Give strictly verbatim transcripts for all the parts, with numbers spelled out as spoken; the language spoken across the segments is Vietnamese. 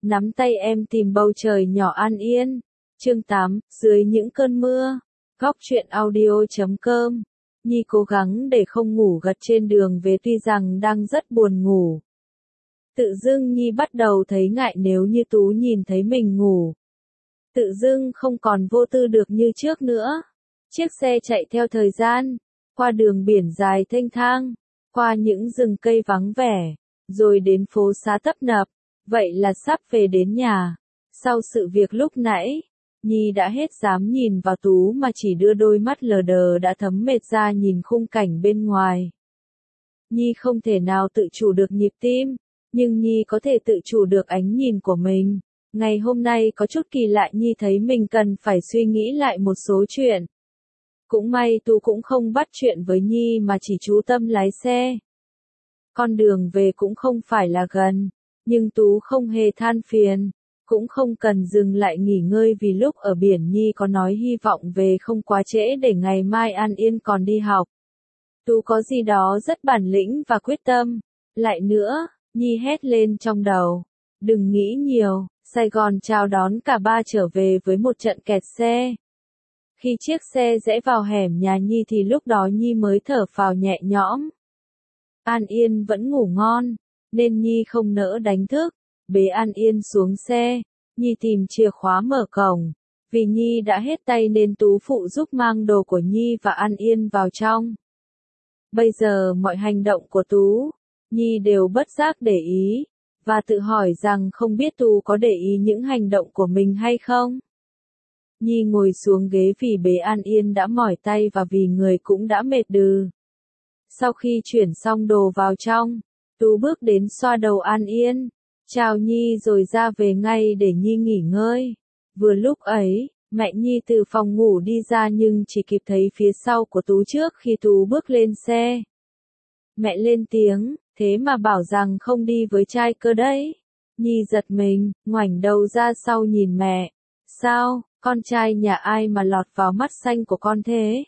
Nắm tay em tìm bầu trời nhỏ an yên. Chương tám, dưới những cơn mưa. Góc truyện audio chấm com. Nhi cố gắng để không ngủ gật trên đường về tuy rằng đang rất buồn ngủ. Tự dưng Nhi bắt đầu thấy ngại nếu như Tú nhìn thấy mình ngủ. Tự dưng không còn vô tư được như trước nữa. Chiếc xe chạy theo thời gian, qua đường biển dài thênh thang, qua những rừng cây vắng vẻ, rồi đến phố xá tấp nập. Vậy là sắp về đến nhà. Sau sự việc lúc nãy, Nhi đã hết dám nhìn vào Tú mà chỉ đưa đôi mắt lờ đờ đã thấm mệt ra nhìn khung cảnh bên ngoài. Nhi không thể nào tự chủ được nhịp tim, nhưng Nhi có thể tự chủ được ánh nhìn của mình. Ngày hôm nay có chút kỳ lạ, Nhi thấy mình cần phải suy nghĩ lại một số chuyện. Cũng may Tú cũng không bắt chuyện với Nhi mà chỉ chú tâm lái xe. Con đường về cũng không phải là gần, nhưng Tú không hề than phiền, cũng không cần dừng lại nghỉ ngơi vì lúc ở biển Nhi có nói hy vọng về không quá trễ để ngày mai an yên còn đi học. Tú có gì đó rất bản lĩnh và quyết tâm. Lại nữa, Nhi hét lên trong đầu. Đừng nghĩ nhiều, Sài Gòn chào đón cả ba trở về với một trận kẹt xe. Khi chiếc xe rẽ vào hẻm nhà Nhi thì lúc đó Nhi mới thở phào nhẹ nhõm. An Yên vẫn ngủ ngon, nên Nhi không nỡ đánh thức. Bế An Yên xuống xe, Nhi tìm chìa khóa mở cổng. Vì Nhi đã hết tay nên Tú phụ giúp mang đồ của Nhi và An Yên vào trong. Bây giờ mọi hành động của Tú, Nhi đều bất giác để ý, và tự hỏi rằng không biết Tú có để ý những hành động của mình hay không. Nhi ngồi xuống ghế vì bế An Yên đã mỏi tay và vì người cũng đã mệt đừ. Sau khi chuyển xong đồ vào trong, Tú bước đến xoa đầu An Yên, chào Nhi rồi ra về ngay để Nhi nghỉ ngơi. Vừa lúc ấy, mẹ Nhi từ phòng ngủ đi ra nhưng chỉ kịp thấy phía sau của Tú trước khi Tú bước lên xe. Mẹ lên tiếng, thế mà bảo rằng không đi với trai cơ đấy. Nhi giật mình, ngoảnh đầu ra sau nhìn mẹ. Sao, con trai nhà ai mà lọt vào mắt xanh của con thế?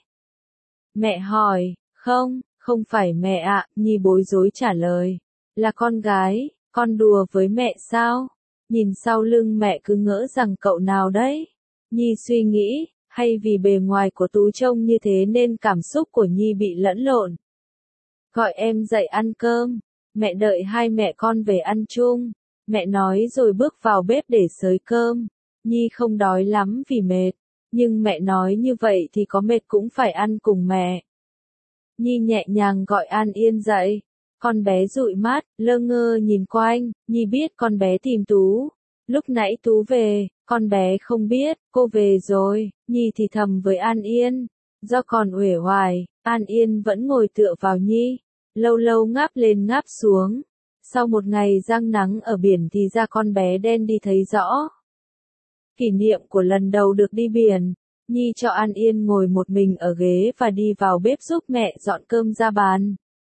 Mẹ hỏi, không, không phải mẹ ạ, Nhi bối rối trả lời. Là con gái, con đùa với mẹ sao? Nhìn sau lưng mẹ cứ ngỡ rằng cậu nào đấy. Nhi suy nghĩ, hay vì bề ngoài của Tú trông như thế nên cảm xúc của Nhi bị lẫn lộn. Gọi em dậy ăn cơm, mẹ đợi hai mẹ con về ăn chung. Mẹ nói rồi bước vào bếp để xới cơm. Nhi không đói lắm vì mệt, nhưng mẹ nói như vậy thì có mệt cũng phải ăn cùng mẹ. Nhi nhẹ nhàng gọi An Yên dậy. Con bé dụi mắt, lơ ngơ nhìn quanh. Nhi biết con bé tìm Tú. Lúc nãy Tú về, con bé không biết, cô về rồi. Nhi thì thầm với An Yên. Do còn uể oải, An Yên vẫn ngồi tựa vào Nhi, lâu lâu ngáp lên ngáp xuống. Sau một ngày giăng nắng ở biển thì da con bé đen đi thấy rõ. Kỷ niệm của lần đầu được đi biển, Nhi cho An Yên ngồi một mình ở ghế và đi vào bếp giúp mẹ dọn cơm ra bàn.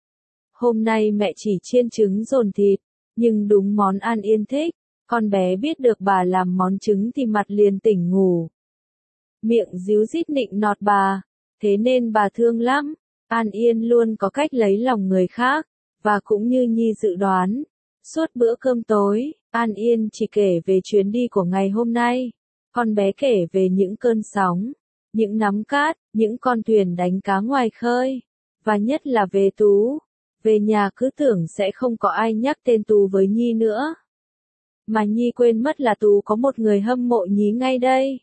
Hôm nay mẹ chỉ chiên trứng dồn thịt, nhưng đúng món An Yên thích. Con bé biết được bà làm món trứng thì mặt liền tỉnh ngủ. Miệng díu dít nịnh nọt bà, thế nên bà thương lắm. An Yên luôn có cách lấy lòng người khác, và cũng như Nhi dự đoán, suốt bữa cơm tối, An Yên chỉ kể về chuyến đi của ngày hôm nay. Con bé kể về những cơn sóng, những nắm cát, những con thuyền đánh cá ngoài khơi, và nhất là về Tú. Về nhà cứ tưởng sẽ không có ai nhắc tên Tú với Nhi nữa. Mà Nhi quên mất là Tú có một người hâm mộ Nhi ngay đây.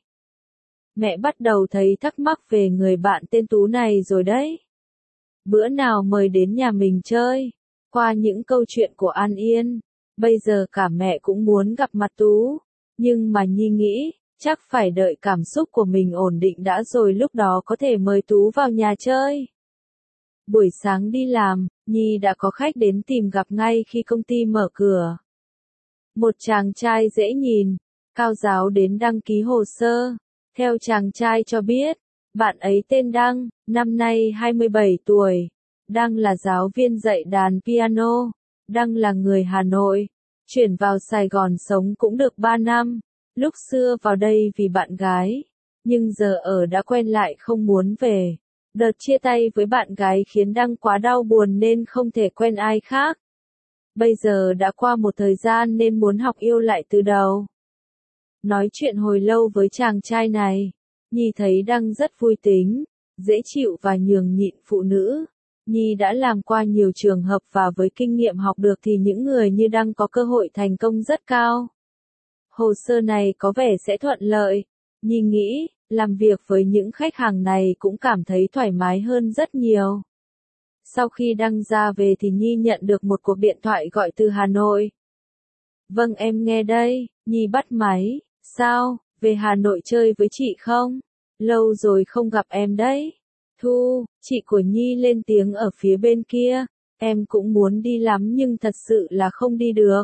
Mẹ bắt đầu thấy thắc mắc về người bạn tên Tú này rồi đấy. Bữa nào mời đến nhà mình chơi. Qua những câu chuyện của An Yên, bây giờ cả mẹ cũng muốn gặp mặt Tú. Nhưng mà Nhi nghĩ, chắc phải đợi cảm xúc của mình ổn định đã rồi lúc đó có thể mời Tú vào nhà chơi. Buổi sáng đi làm, Nhi đã có khách đến tìm gặp ngay khi công ty mở cửa. Một chàng trai dễ nhìn, cao ráo đến đăng ký hồ sơ. Theo chàng trai cho biết, bạn ấy tên Đăng, năm nay hai mươi bảy tuổi. Đăng là giáo viên dạy đàn piano. Đăng là người Hà Nội, chuyển vào Sài Gòn sống cũng được ba năm. Lúc xưa vào đây vì bạn gái, nhưng giờ ở đã quen lại không muốn về. Đợt chia tay với bạn gái khiến Đăng quá đau buồn nên không thể quen ai khác. Bây giờ đã qua một thời gian nên muốn học yêu lại từ đầu. Nói chuyện hồi lâu với chàng trai này, Nhi thấy Đăng rất vui tính, dễ chịu và nhường nhịn phụ nữ. Nhi đã làm qua nhiều trường hợp và với kinh nghiệm học được thì những người như Đăng có cơ hội thành công rất cao. Hồ sơ này có vẻ sẽ thuận lợi. Nhi nghĩ, làm việc với những khách hàng này cũng cảm thấy thoải mái hơn rất nhiều. Sau khi Đăng ra về thì Nhi nhận được một cuộc điện thoại gọi từ Hà Nội. Vâng em nghe đây, Nhi bắt máy, sao, về Hà Nội chơi với chị không? Lâu rồi không gặp em đấy. Thu, chị của Nhi lên tiếng ở phía bên kia, em cũng muốn đi lắm nhưng thật sự là không đi được.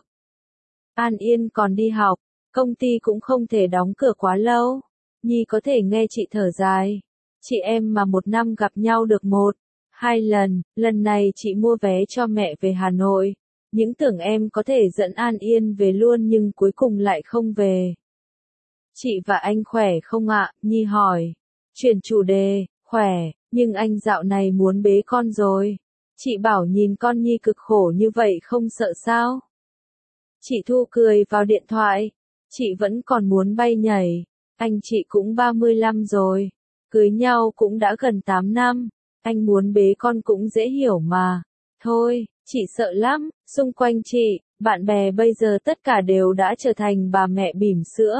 An Yên còn đi học, công ty cũng không thể đóng cửa quá lâu. Nhi có thể nghe chị thở dài. Chị em mà một năm gặp nhau được một, hai lần, lần này chị mua vé cho mẹ về Hà Nội. Những tưởng em có thể dẫn An Yên về luôn nhưng cuối cùng lại không về. Chị và anh khỏe không ạ? Nhi hỏi. Chuyển chủ đề, khỏe, nhưng anh dạo này muốn bế con rồi. Chị bảo nhìn con Nhi cực khổ như vậy không sợ sao? Chị Thu cười vào điện thoại. Chị vẫn còn muốn bay nhảy. Anh chị cũng ba mươi lăm rồi. Cưới nhau cũng đã gần tám năm. Anh muốn bế con cũng dễ hiểu mà. Thôi, chị sợ lắm, xung quanh chị, bạn bè bây giờ tất cả đều đã trở thành bà mẹ bỉm sữa.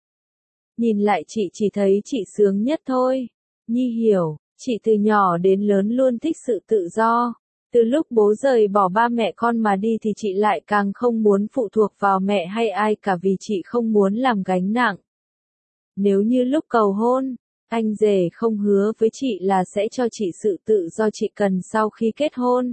Nhìn lại chị chỉ thấy chị sướng nhất thôi. Nhi hiểu, chị từ nhỏ đến lớn luôn thích sự tự do. Từ lúc bố rời bỏ ba mẹ con mà đi thì chị lại càng không muốn phụ thuộc vào mẹ hay ai cả vì chị không muốn làm gánh nặng. Nếu như lúc cầu hôn, anh rể không hứa với chị là sẽ cho chị sự tự do chị cần sau khi kết hôn,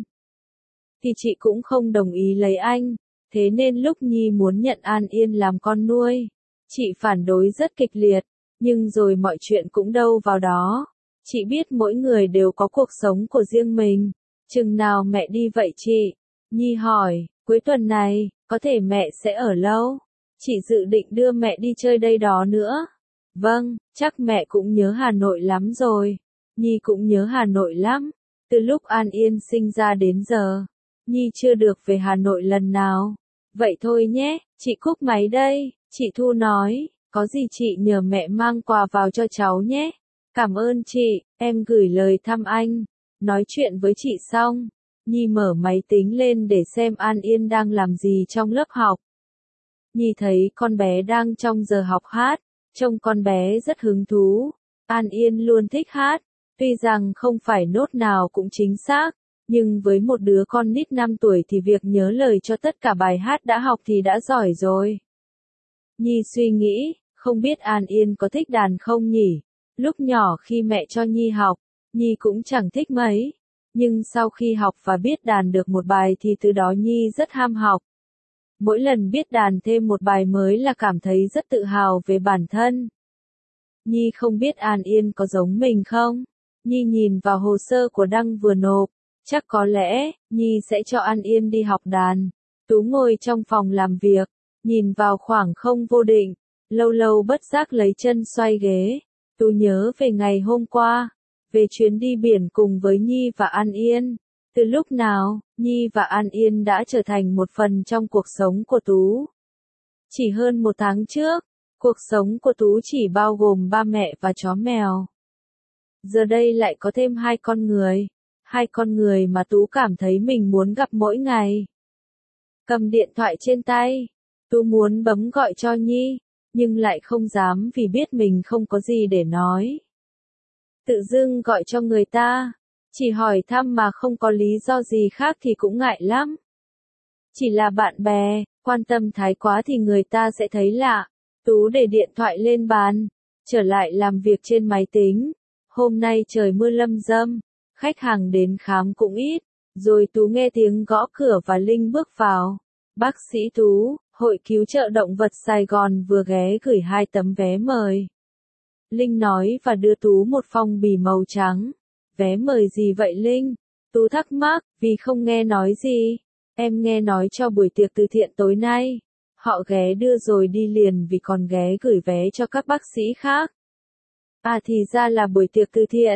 thì chị cũng không đồng ý lấy anh. Thế nên lúc Nhi muốn nhận An Yên làm con nuôi, chị phản đối rất kịch liệt, nhưng rồi mọi chuyện cũng đâu vào đó. Chị biết mỗi người đều có cuộc sống của riêng mình. Chừng nào mẹ đi vậy chị? Nhi hỏi, cuối tuần này, có thể mẹ sẽ ở lâu. Chị dự định đưa mẹ đi chơi đây đó nữa. Vâng, chắc mẹ cũng nhớ Hà Nội lắm rồi. Nhi cũng nhớ Hà Nội lắm. Từ lúc An Yên sinh ra đến giờ, Nhi chưa được về Hà Nội lần nào. Vậy thôi nhé, chị cúp máy đây. Chị Thu nói, có gì chị nhờ mẹ mang quà vào cho cháu nhé. Cảm ơn chị, em gửi lời thăm anh. Nói chuyện với chị xong, Nhi mở máy tính lên để xem An Yên đang làm gì trong lớp học. Nhi thấy con bé đang trong giờ học hát, trông con bé rất hứng thú. An Yên luôn thích hát, tuy rằng không phải nốt nào cũng chính xác, nhưng với một đứa con nít năm tuổi thì việc nhớ lời cho tất cả bài hát đã học thì đã giỏi rồi. Nhi suy nghĩ, không biết An Yên có thích đàn không nhỉ? Lúc nhỏ khi mẹ cho Nhi học, Nhi cũng chẳng thích mấy, nhưng sau khi học và biết đàn được một bài thì từ đó Nhi rất ham học. Mỗi lần biết đàn thêm một bài mới là cảm thấy rất tự hào về bản thân. Nhi không biết An Yên có giống mình không? Nhi nhìn vào hồ sơ của Đăng vừa nộp, chắc có lẽ, Nhi sẽ cho An Yên đi học đàn. Tú ngồi trong phòng làm việc, nhìn vào khoảng không vô định, lâu lâu bất giác lấy chân xoay ghế. Tú nhớ về ngày hôm qua, về chuyến đi biển cùng với Nhi và An Yên. Từ lúc nào, Nhi và An Yên đã trở thành một phần trong cuộc sống của Tú. Chỉ hơn một tháng trước, cuộc sống của Tú chỉ bao gồm ba mẹ và chó mèo. Giờ đây lại có thêm hai con người, hai con người mà Tú cảm thấy mình muốn gặp mỗi ngày. Cầm điện thoại trên tay, Tú muốn bấm gọi cho Nhi, nhưng lại không dám vì biết mình không có gì để nói. Tự dưng gọi cho người ta, chỉ hỏi thăm mà không có lý do gì khác thì cũng ngại lắm. Chỉ là bạn bè, quan tâm thái quá thì người ta sẽ thấy lạ. Tú để điện thoại lên bàn, trở lại làm việc trên máy tính. Hôm nay trời mưa lâm râm, khách hàng đến khám cũng ít, rồi Tú nghe tiếng gõ cửa và Linh bước vào. Bác sĩ Tú, Hội Cứu trợ Động vật Sài Gòn vừa ghé gửi hai tấm vé mời. Linh nói và đưa Tú một phong bì màu trắng. Vé mời gì vậy Linh? Tú thắc mắc, vì không nghe nói gì. Em nghe nói cho buổi tiệc từ thiện tối nay. Họ ghé đưa rồi đi liền vì còn ghé gửi vé cho các bác sĩ khác. À thì ra là buổi tiệc từ thiện.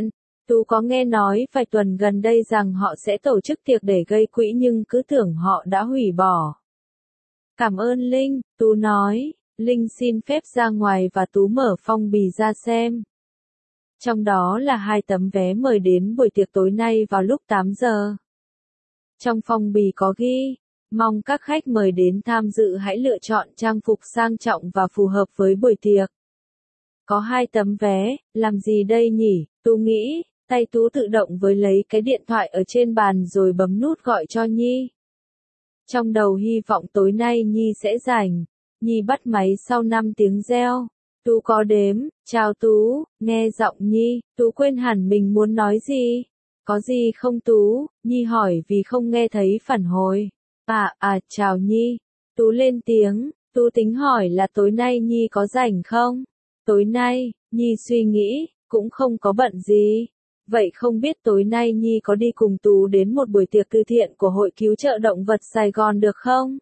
Tú có nghe nói vài tuần gần đây rằng họ sẽ tổ chức tiệc để gây quỹ nhưng cứ tưởng họ đã hủy bỏ. Cảm ơn Linh, Tú nói. Linh xin phép ra ngoài và Tú mở phong bì ra xem. Trong đó là hai tấm vé mời đến buổi tiệc tối nay vào lúc tám giờ. Trong phong bì có ghi, mong các khách mời đến tham dự hãy lựa chọn trang phục sang trọng và phù hợp với buổi tiệc. Có hai tấm vé, làm gì đây nhỉ? Tú nghĩ, tay Tú tự động với lấy cái điện thoại ở trên bàn rồi bấm nút gọi cho Nhi. Trong đầu hy vọng tối nay Nhi sẽ rảnh. Nhi bắt máy sau năm tiếng reo. Tú có đếm, chào Tú, nghe giọng Nhi, Tú quên hẳn mình muốn nói gì. Có gì không Tú? Nhi hỏi vì không nghe thấy phản hồi. À, à, chào Nhi. Tú lên tiếng, Tú tính hỏi là tối nay Nhi có rảnh không? Tối nay, Nhi suy nghĩ, cũng không có bận gì. Vậy không biết tối nay Nhi có đi cùng Tú đến một buổi tiệc từ thiện của Hội Cứu trợ Động vật Sài Gòn được không?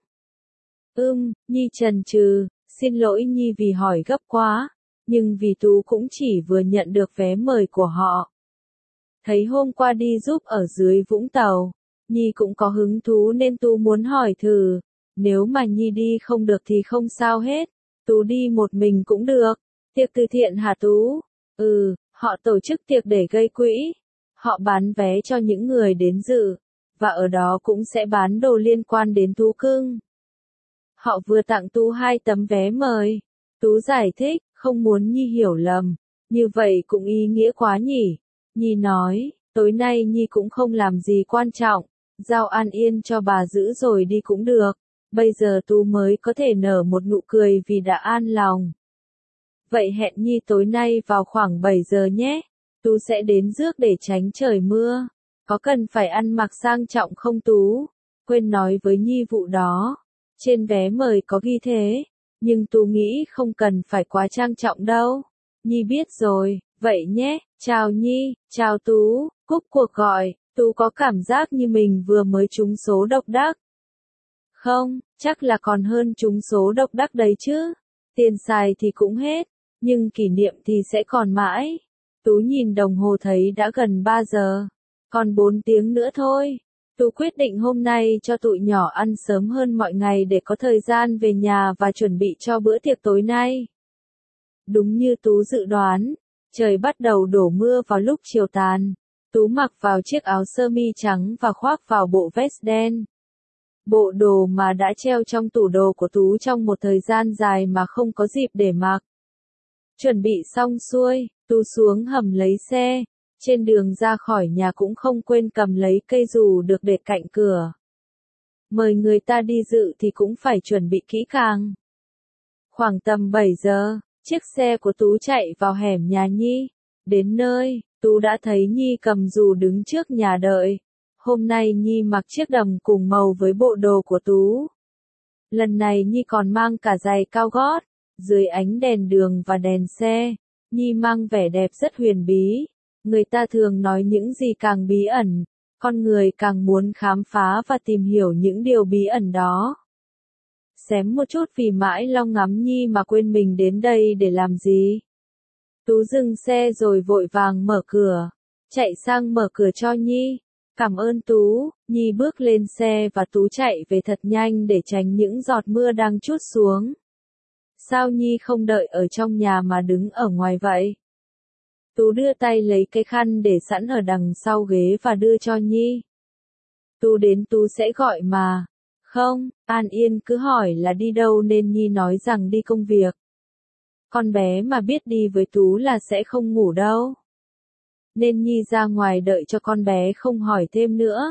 Ừm, Nhi chần chừ, xin lỗi Nhi vì hỏi gấp quá, nhưng vì Tú cũng chỉ vừa nhận được vé mời của họ. Thấy hôm qua đi giúp ở dưới Vũng Tàu, Nhi cũng có hứng thú nên Tú muốn hỏi thử, nếu mà Nhi đi không được thì không sao hết, Tú đi một mình cũng được. Tiệc từ thiện hả Tú? Ừ, họ tổ chức tiệc để gây quỹ. Họ bán vé cho những người đến dự, và ở đó cũng sẽ bán đồ liên quan đến thú cưng. Họ vừa tặng Tú hai tấm vé mời. Tú giải thích, không muốn Nhi hiểu lầm. Như vậy cũng ý nghĩa quá nhỉ. Nhi nói, tối nay Nhi cũng không làm gì quan trọng. Giao an yên cho bà giữ rồi đi cũng được. Bây giờ Tú mới có thể nở một nụ cười vì đã an lòng. Vậy hẹn Nhi tối nay vào khoảng bảy giờ nhé. Tú sẽ đến rước để tránh trời mưa. Có cần phải ăn mặc sang trọng không Tú? Quên nói với Nhi vụ đó. Trên vé mời có ghi thế. Nhưng Tú nghĩ không cần phải quá trang trọng đâu. Nhi biết rồi, vậy nhé. Chào Nhi, chào Tú. Cúp cuộc gọi, Tú có cảm giác như mình vừa mới trúng số độc đắc. Không, chắc là còn hơn trúng số độc đắc đấy chứ. Tiền xài thì cũng hết, nhưng kỷ niệm thì sẽ còn mãi. Tú nhìn đồng hồ thấy đã gần ba giờ, còn bốn tiếng nữa thôi. Tú quyết định hôm nay cho tụi nhỏ ăn sớm hơn mọi ngày để có thời gian về nhà và chuẩn bị cho bữa tiệc tối nay. Đúng như Tú dự đoán, trời bắt đầu đổ mưa vào lúc chiều tàn. Tú mặc vào chiếc áo sơ mi trắng và khoác vào bộ vest đen. Bộ đồ mà đã treo trong tủ đồ của Tú trong một thời gian dài mà không có dịp để mặc. Chuẩn bị xong xuôi, Tú xuống hầm lấy xe. Trên đường ra khỏi nhà cũng không quên cầm lấy cây dù được để cạnh cửa. Mời người ta đi dự thì cũng phải chuẩn bị kỹ càng. Khoảng tầm bảy giờ, chiếc xe của Tú chạy vào hẻm nhà Nhi. Đến nơi, Tú đã thấy Nhi cầm dù đứng trước nhà đợi. Hôm nay Nhi mặc chiếc đầm cùng màu với bộ đồ của Tú. Lần này Nhi còn mang cả giày cao gót. Dưới ánh đèn đường và đèn xe, Nhi mang vẻ đẹp rất huyền bí. Người ta thường nói những gì càng bí ẩn, con người càng muốn khám phá và tìm hiểu những điều bí ẩn đó. Xém một chút vì mãi lo ngắm Nhi mà quên mình đến đây để làm gì. Tú dừng xe rồi vội vàng mở cửa, chạy sang mở cửa cho Nhi. Cảm ơn Tú. Nhi bước lên xe và Tú chạy về thật nhanh để tránh những giọt mưa đang trút xuống. Sao Nhi không đợi ở trong nhà mà đứng ở ngoài vậy? Tú đưa tay lấy cái khăn để sẵn ở đằng sau ghế và đưa cho Nhi. Tú đến Tú sẽ gọi mà. Không, An Yên cứ hỏi là đi đâu nên Nhi nói rằng đi công việc. Con bé mà biết đi với Tú là sẽ không ngủ đâu. Nên Nhi ra ngoài đợi cho con bé không hỏi thêm nữa.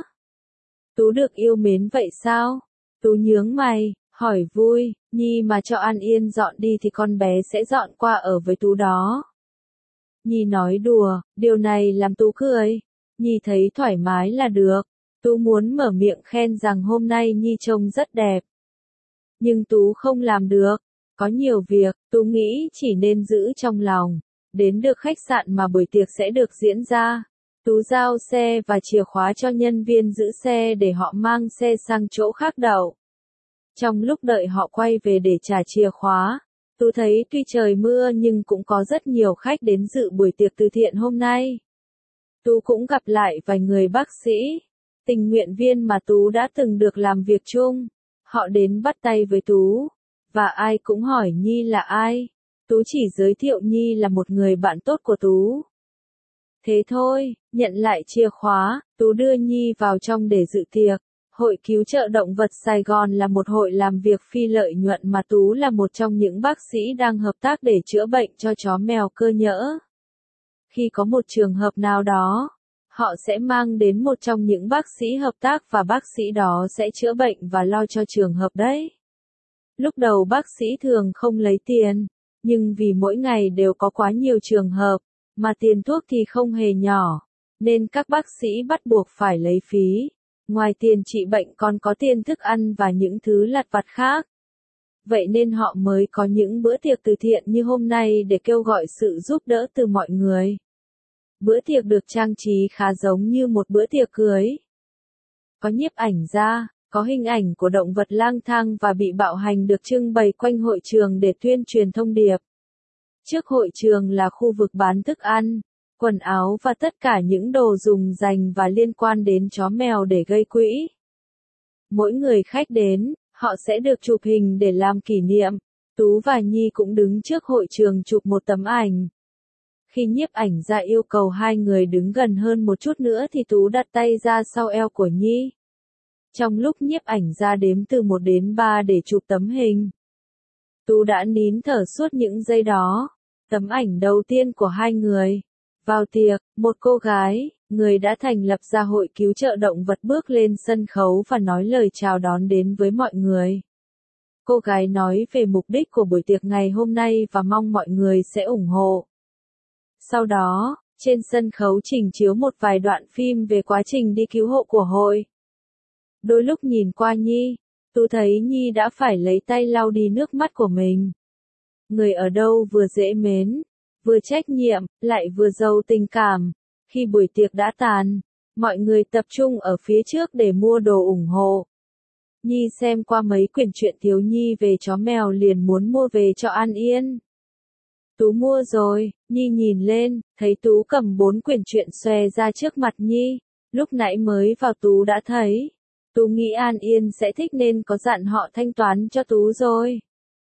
Tú được yêu mến vậy sao? Tú nhướng mày, hỏi vui, Nhi mà cho An Yên dọn đi thì con bé sẽ dọn qua ở với Tú đó. Nhi nói đùa, điều này làm Tú cười. Nhi thấy thoải mái là được. Tú muốn mở miệng khen rằng hôm nay Nhi trông rất đẹp. Nhưng Tú không làm được. Có nhiều việc, Tú nghĩ chỉ nên giữ trong lòng. Đến được khách sạn mà buổi tiệc sẽ được diễn ra. Tú giao xe và chìa khóa cho nhân viên giữ xe để họ mang xe sang chỗ khác đậu. Trong lúc đợi họ quay về để trả chìa khóa, Tú thấy tuy trời mưa nhưng cũng có rất nhiều khách đến dự buổi tiệc từ thiện hôm nay. Tú cũng gặp lại vài người bác sĩ, tình nguyện viên mà Tú đã từng được làm việc chung. Họ đến bắt tay với Tú, và ai cũng hỏi Nhi là ai. Tú chỉ giới thiệu Nhi là một người bạn tốt của Tú. Thế thôi, nhận lại chìa khóa, Tú đưa Nhi vào trong để dự tiệc. Hội Cứu trợ Động vật Sài Gòn là một hội làm việc phi lợi nhuận mà Tú là một trong những bác sĩ đang hợp tác để chữa bệnh cho chó mèo cơ nhỡ. Khi có một trường hợp nào đó, họ sẽ mang đến một trong những bác sĩ hợp tác và bác sĩ đó sẽ chữa bệnh và lo cho trường hợp đấy. Lúc đầu bác sĩ thường không lấy tiền, nhưng vì mỗi ngày đều có quá nhiều trường hợp, mà tiền thuốc thì không hề nhỏ, nên các bác sĩ bắt buộc phải lấy phí. Ngoài tiền trị bệnh còn có tiền thức ăn và những thứ lặt vặt khác. Vậy nên họ mới có những bữa tiệc từ thiện như hôm nay để kêu gọi sự giúp đỡ từ mọi người. Bữa tiệc được trang trí khá giống như một bữa tiệc cưới. Có nhiếp ảnh gia, có hình ảnh của động vật lang thang và bị bạo hành được trưng bày quanh hội trường để tuyên truyền thông điệp. Trước hội trường là khu vực bán thức ăn, quần áo và tất cả những đồ dùng dành và liên quan đến chó mèo để gây quỹ. Mỗi người khách đến, họ sẽ được chụp hình để làm kỷ niệm. Tú và Nhi cũng đứng trước hội trường chụp một tấm ảnh. Khi nhiếp ảnh gia yêu cầu hai người đứng gần hơn một chút nữa thì Tú đặt tay ra sau eo của Nhi. Trong lúc nhiếp ảnh gia đếm từ một đến ba để chụp tấm hình, Tú đã nín thở suốt những giây đó. Tấm ảnh đầu tiên của hai người. Vào tiệc, một cô gái, người đã thành lập ra Hội Cứu trợ Động vật bước lên sân khấu và nói lời chào đón đến với mọi người. Cô gái nói về mục đích của buổi tiệc ngày hôm nay và mong mọi người sẽ ủng hộ. Sau đó, trên sân khấu trình chiếu một vài đoạn phim về quá trình đi cứu hộ của hội. Đôi lúc nhìn qua Nhi, Tú thấy Nhi đã phải lấy tay lau đi nước mắt của mình. Người ở đâu vừa dễ mến, vừa trách nhiệm, lại vừa giàu tình cảm. Khi buổi tiệc đã tàn, mọi người tập trung ở phía trước để mua đồ ủng hộ. Nhi xem qua mấy quyển truyện thiếu nhi về chó mèo liền muốn mua về cho An Yên. Tú mua rồi, Nhi nhìn lên, thấy Tú cầm bốn quyển truyện xòe ra trước mặt Nhi. Lúc nãy mới vào Tú đã thấy. Tú nghĩ An Yên sẽ thích nên có dặn họ thanh toán cho Tú rồi.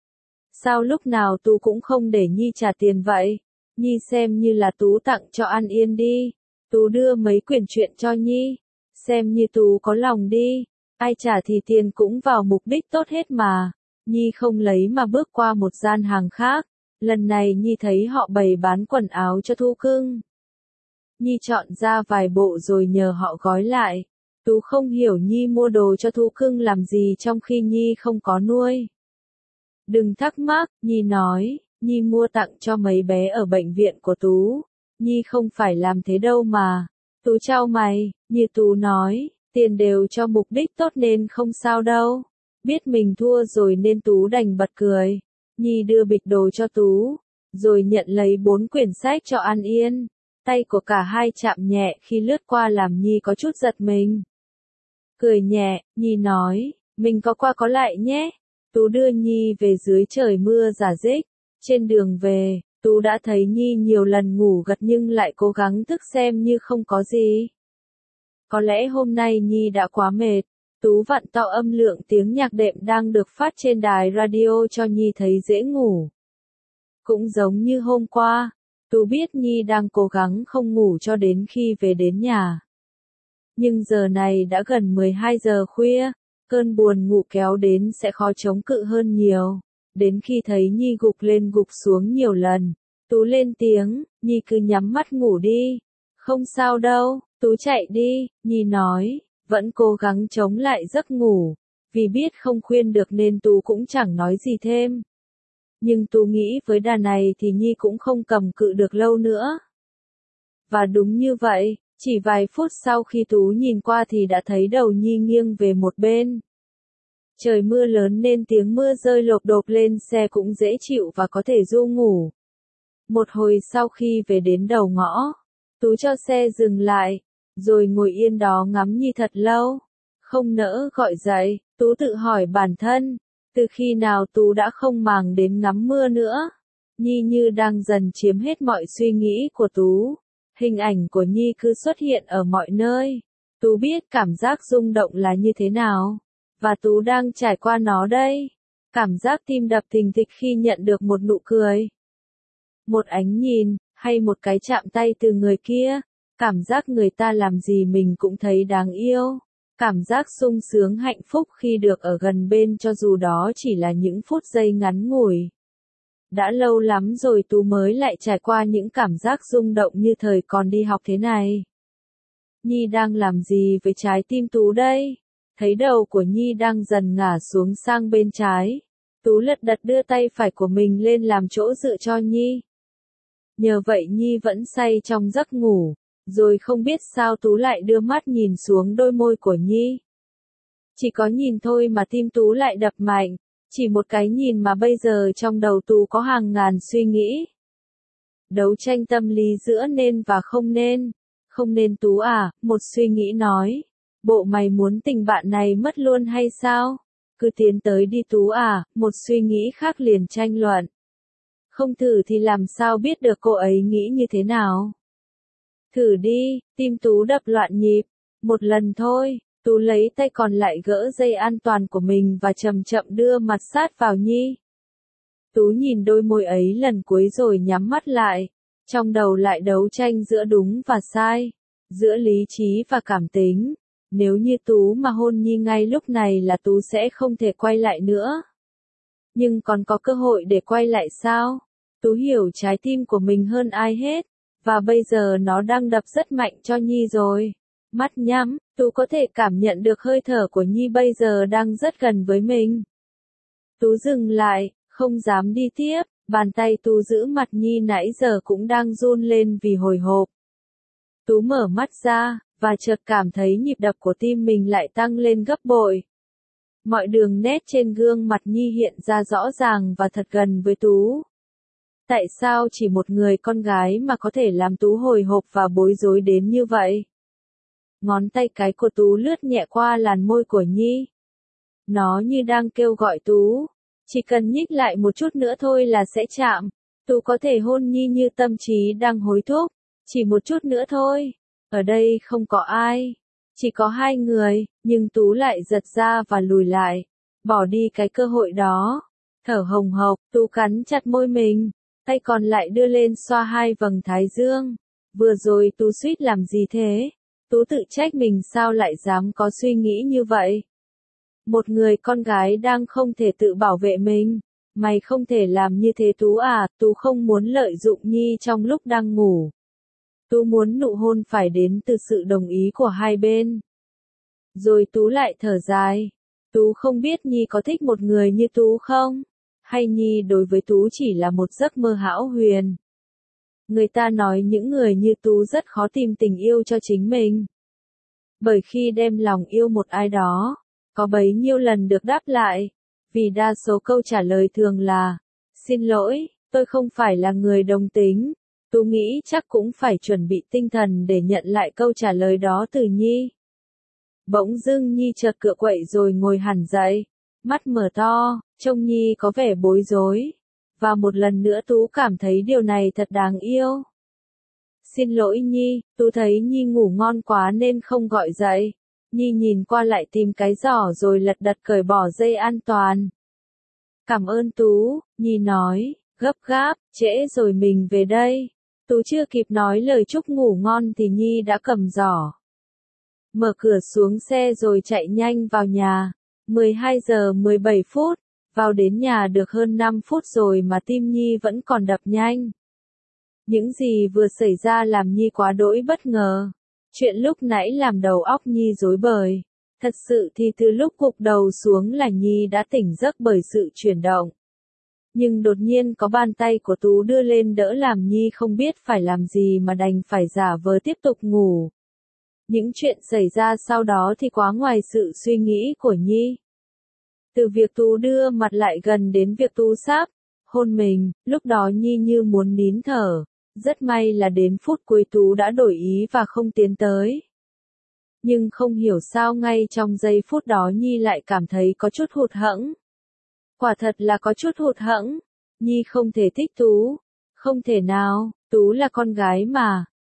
Sao lúc nào Tú cũng không để Nhi trả tiền vậy? Nhi xem như là Tú tặng cho An Yên đi. Tú đưa mấy quyển truyện cho Nhi. Xem như Tú có lòng đi. Ai trả thì tiền cũng vào mục đích tốt hết mà. Nhi không lấy mà bước qua một gian hàng khác. Lần này Nhi thấy họ bày bán quần áo cho thú cưng. Nhi chọn ra vài bộ rồi nhờ họ gói lại. Tú không hiểu Nhi mua đồ cho thú cưng làm gì trong khi Nhi không có nuôi. Đừng thắc mắc, Nhi nói, Nhi mua tặng cho mấy bé ở bệnh viện của Tú. Nhi không phải làm thế đâu mà. Tú chau mày, như Tú nói, tiền đều cho mục đích tốt nên không sao đâu. Biết mình thua rồi nên Tú đành bật cười. Nhi đưa bịch đồ cho Tú, rồi nhận lấy bốn quyển sách cho An Yên. Tay của cả hai chạm nhẹ khi lướt qua làm Nhi có chút giật mình. Cười nhẹ, Nhi nói, mình có qua có lại nhé. Tú đưa Nhi về dưới trời mưa rả rích. Trên đường về, Tú đã thấy Nhi nhiều lần ngủ gật nhưng lại cố gắng thức xem như không có gì. Có lẽ hôm nay Nhi đã quá mệt. Tú vặn to âm lượng tiếng nhạc đệm đang được phát trên đài radio cho Nhi thấy dễ ngủ. Cũng giống như hôm qua, Tú biết Nhi đang cố gắng không ngủ cho đến khi về đến nhà. Nhưng giờ này đã gần mười hai giờ khuya, cơn buồn ngủ kéo đến sẽ khó chống cự hơn nhiều. Đến khi thấy Nhi gục lên gục xuống nhiều lần, Tú lên tiếng, Nhi cứ nhắm mắt ngủ đi. Không sao đâu, Tú chạy đi, Nhi nói, vẫn cố gắng chống lại giấc ngủ. Vì biết không khuyên được nên Tú cũng chẳng nói gì thêm. Nhưng Tú nghĩ với đà này thì Nhi cũng không cầm cự được lâu nữa. Và đúng như vậy, chỉ vài phút sau khi Tú nhìn qua thì đã thấy đầu Nhi nghiêng về một bên. Trời mưa lớn nên tiếng mưa rơi lộp độp lên xe cũng dễ chịu và có thể ru ngủ. Một hồi sau khi về đến đầu ngõ, Tú cho xe dừng lại, rồi ngồi yên đó ngắm Nhi thật lâu. Không nỡ gọi dậy, Tú tự hỏi bản thân, từ khi nào Tú đã không màng đến ngắm mưa nữa. Nhi như đang dần chiếm hết mọi suy nghĩ của Tú. Hình ảnh của Nhi cứ xuất hiện ở mọi nơi. Tú biết cảm giác rung động là như thế nào. Và Tú đang trải qua nó đây. Cảm giác tim đập thình thịch khi nhận được một nụ cười. Một ánh nhìn, hay một cái chạm tay từ người kia. Cảm giác người ta làm gì mình cũng thấy đáng yêu. Cảm giác sung sướng hạnh phúc khi được ở gần bên cho dù đó chỉ là những phút giây ngắn ngủi. Đã lâu lắm rồi Tú mới lại trải qua những cảm giác rung động như thời còn đi học thế này. Nhi đang làm gì với trái tim Tú đây? Thấy đầu của Nhi đang dần ngả xuống sang bên trái. Tú lật đật đưa tay phải của mình lên làm chỗ dựa cho Nhi. Nhờ vậy Nhi vẫn say trong giấc ngủ. Rồi không biết sao Tú lại đưa mắt nhìn xuống đôi môi của Nhi. Chỉ có nhìn thôi mà tim Tú lại đập mạnh. Chỉ một cái nhìn mà bây giờ trong đầu Tú có hàng ngàn suy nghĩ. Đấu tranh tâm lý giữa nên và không nên. Không nên Tú à, một suy nghĩ nói. Bộ mày muốn tình bạn này mất luôn hay sao? Cứ tiến tới đi Tú à, một suy nghĩ khác liền tranh luận. Không thử thì làm sao biết được cô ấy nghĩ như thế nào? Thử đi, tim Tú đập loạn nhịp. Một lần thôi, Tú lấy tay còn lại gỡ dây an toàn của mình và chậm chậm đưa mặt sát vào Nhi. Tú nhìn đôi môi ấy lần cuối rồi nhắm mắt lại. Trong đầu lại đấu tranh giữa đúng và sai. Giữa lý trí và cảm tính. Nếu như Tú mà hôn Nhi ngay lúc này là Tú sẽ không thể quay lại nữa. Nhưng còn có cơ hội để quay lại sao? Tú hiểu trái tim của mình hơn ai hết. Và bây giờ nó đang đập rất mạnh cho Nhi rồi. Mắt nhắm, Tú có thể cảm nhận được hơi thở của Nhi bây giờ đang rất gần với mình. Tú dừng lại, không dám đi tiếp, bàn tay Tú giữ mặt Nhi nãy giờ cũng đang run lên vì hồi hộp. Tú mở mắt ra, và chợt cảm thấy nhịp đập của tim mình lại tăng lên gấp bội. Mọi đường nét trên gương mặt Nhi hiện ra rõ ràng và thật gần với Tú. Tại sao chỉ một người con gái mà có thể làm Tú hồi hộp và bối rối đến như vậy? Ngón tay cái của Tú lướt nhẹ qua làn môi của Nhi. Nó như đang kêu gọi Tú. Chỉ cần nhích lại một chút nữa thôi là sẽ chạm. Tú có thể hôn Nhi như tâm trí đang hối thúc. Chỉ một chút nữa thôi. Ở đây không có ai. Chỉ có hai người, nhưng Tú lại giật ra và lùi lại. Bỏ đi cái cơ hội đó. Thở hồng hộc, Tú cắn chặt môi mình. Tay còn lại đưa lên xoa hai vầng thái dương. Vừa rồi Tú suýt làm gì thế? Tú tự trách mình sao lại dám có suy nghĩ như vậy. Một người con gái đang không thể tự bảo vệ mình. Mày không thể làm như thế Tú à, Tú không muốn lợi dụng Nhi trong lúc đang ngủ. Tú muốn nụ hôn phải đến từ sự đồng ý của hai bên. Rồi Tú lại thở dài. Tú không biết Nhi có thích một người như Tú không? Hay Nhi đối với Tú chỉ là một giấc mơ hão huyền? Người ta nói những người như Tú rất khó tìm tình yêu cho chính mình. Bởi khi đem lòng yêu một ai đó, có bấy nhiêu lần được đáp lại. Vì đa số câu trả lời thường là, xin lỗi, tôi không phải là người đồng tính. Tú nghĩ chắc cũng phải chuẩn bị tinh thần để nhận lại câu trả lời đó từ Nhi. Bỗng dưng Nhi chợt cựa quậy rồi ngồi hẳn dậy. Mắt mở to, trông Nhi có vẻ bối rối. Và một lần nữa Tú cảm thấy điều này thật đáng yêu. Xin lỗi Nhi, Tú thấy Nhi ngủ ngon quá nên không gọi dậy. Nhi nhìn qua lại tìm cái giỏ rồi lật đật cởi bỏ dây an toàn. Cảm ơn Tú, Nhi nói, gấp gáp, trễ rồi mình về đây. Tú chưa kịp nói lời chúc ngủ ngon thì Nhi đã cầm giỏ. Mở cửa xuống xe rồi chạy nhanh vào nhà. mười hai giờ mười bảy phút, vào đến nhà được hơn năm phút rồi mà tim Nhi vẫn còn đập nhanh. Những gì vừa xảy ra làm Nhi quá đỗi bất ngờ. Chuyện lúc nãy làm đầu óc Nhi rối bời. Thật sự thì từ lúc gục đầu xuống là Nhi đã tỉnh giấc bởi sự chuyển động. Nhưng đột nhiên có bàn tay của Tú đưa lên đỡ làm Nhi không biết phải làm gì mà đành phải giả vờ tiếp tục ngủ. Những chuyện xảy ra sau đó thì quá ngoài sự suy nghĩ của Nhi. Từ việc Tú đưa mặt lại gần đến việc Tú sắp hôn mình, lúc đó Nhi như muốn nín thở. Rất may là đến phút cuối Tú đã đổi ý và không tiến tới. Nhưng không hiểu sao ngay trong giây phút đó Nhi lại cảm thấy có chút hụt hẫng. Quả thật là có chút hụt hẫng. Nhi không thể thích Tú. Không thể nào, Tú là con gái mà.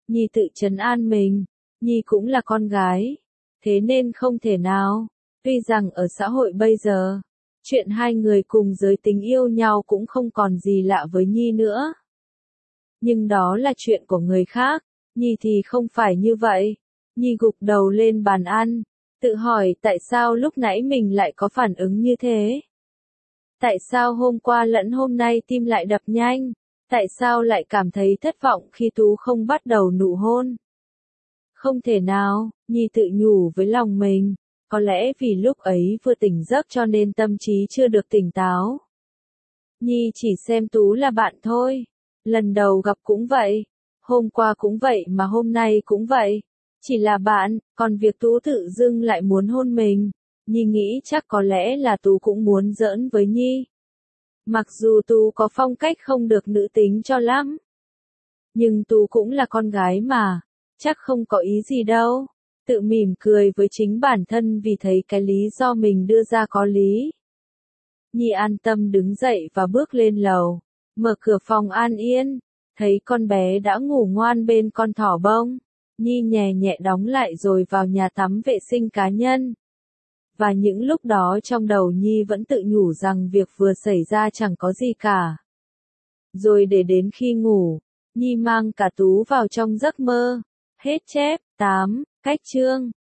Nhi tự trấn an mình, Nhi cũng là con gái, thế nên không thể nào. Tuy rằng ở xã hội bây giờ, chuyện hai người cùng giới tính yêu nhau cũng không còn gì lạ với Nhi nữa. Nhưng đó là chuyện của người khác, Nhi thì không phải như vậy. Nhi gục đầu lên bàn ăn, tự hỏi tại sao lúc nãy mình lại có phản ứng như thế. Tại sao hôm qua lẫn hôm nay tim lại đập nhanh? Tại sao lại cảm thấy thất vọng khi Tú không bắt đầu nụ hôn? Không thể nào, Nhi tự nhủ với lòng mình, có lẽ vì lúc ấy vừa tỉnh giấc cho nên tâm trí chưa được tỉnh táo. Nhi chỉ xem Tú là bạn thôi, lần đầu gặp cũng vậy, hôm qua cũng vậy mà hôm nay cũng vậy, chỉ là bạn, còn việc Tú tự dưng lại muốn hôn mình, Nhi nghĩ chắc có lẽ là Tú cũng muốn giỡn với Nhi. Mặc dù Tú có phong cách không được nữ tính cho lắm, nhưng Tú cũng là con gái mà, chắc không có ý gì đâu. Tự mỉm cười với chính bản thân vì thấy cái lý do mình đưa ra có lý. Nhi an tâm đứng dậy và bước lên lầu, mở cửa phòng An Yên, thấy con bé đã ngủ ngoan bên con thỏ bông. Nhi nhẹ nhẹ đóng lại rồi vào nhà tắm vệ sinh cá nhân. Và những lúc đó trong đầu Nhi vẫn tự nhủ rằng việc vừa xảy ra chẳng có gì cả. Rồi để đến khi ngủ, Nhi mang cả Tú vào trong giấc mơ. Hết chép, tám, cách chương.